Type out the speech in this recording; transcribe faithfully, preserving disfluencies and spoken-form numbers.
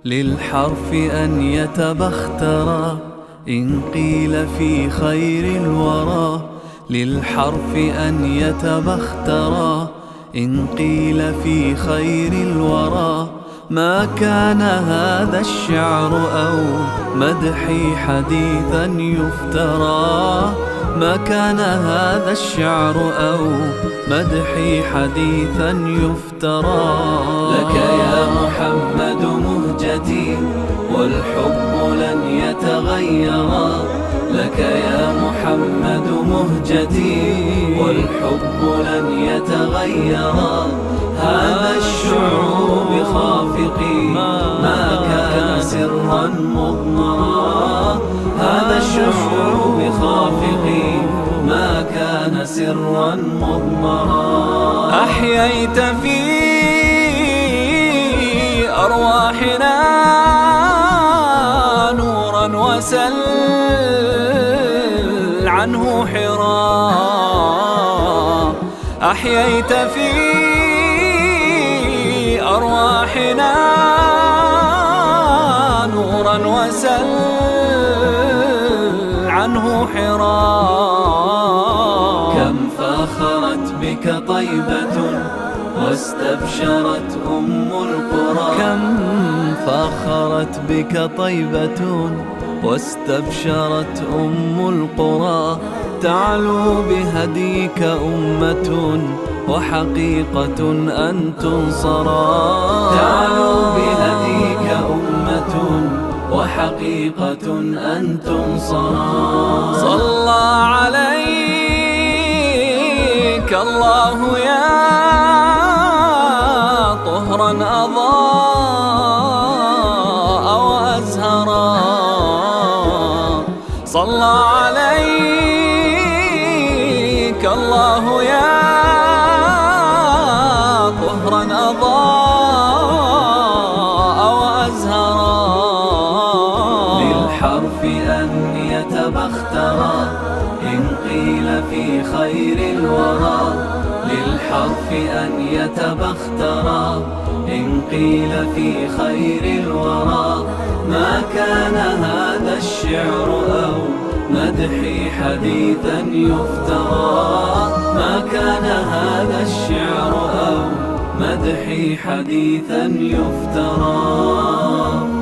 للحرف أن يتبخترا إن قيل في خير الورى. للحرف أن يتبخترا إن قيل في خير الورى. ما كان هذا الشعر أو مدحي حديثا يفترى. ما كان هذا الشعر أو مدحي حديثا يفترى. لك يا محمد مهجتي والحب لن يتغيرا. لك يا محمد مهجتي والحب لن يتغيرا. هذا الشعور بخافقي ما كان سرا مضمرا. هذا الشعور بخافقي ما كان سرا مضمرا. أحييت في أرواحنا نورا وسل عنه حرا. أحييت في أرواحنا نورا وسل عنه حرا. كم فاخرت بك طيبة واستبشرت أم القرى. كم فاخرت بك طيبة واستبشرت أم القرى. تعلو بهديك أمة وحقيقة أن تنصرا. تعلو بهديك أمة وحقيقة أن تنصرا. صلى عليك الله يا طهرا أضاء وأزهرا. صلى عليك الله يا طهرا أضاء وأزهرا. للحرف أن يتبخترا إن قيل في خير الورى. للحرف أن يتبخترا إن قيل في خير الورى. ما كان هذا الشعر أو مدحي حديثا يفترى. ما كان هذا الشعر أو مدحي حديثا يفترى.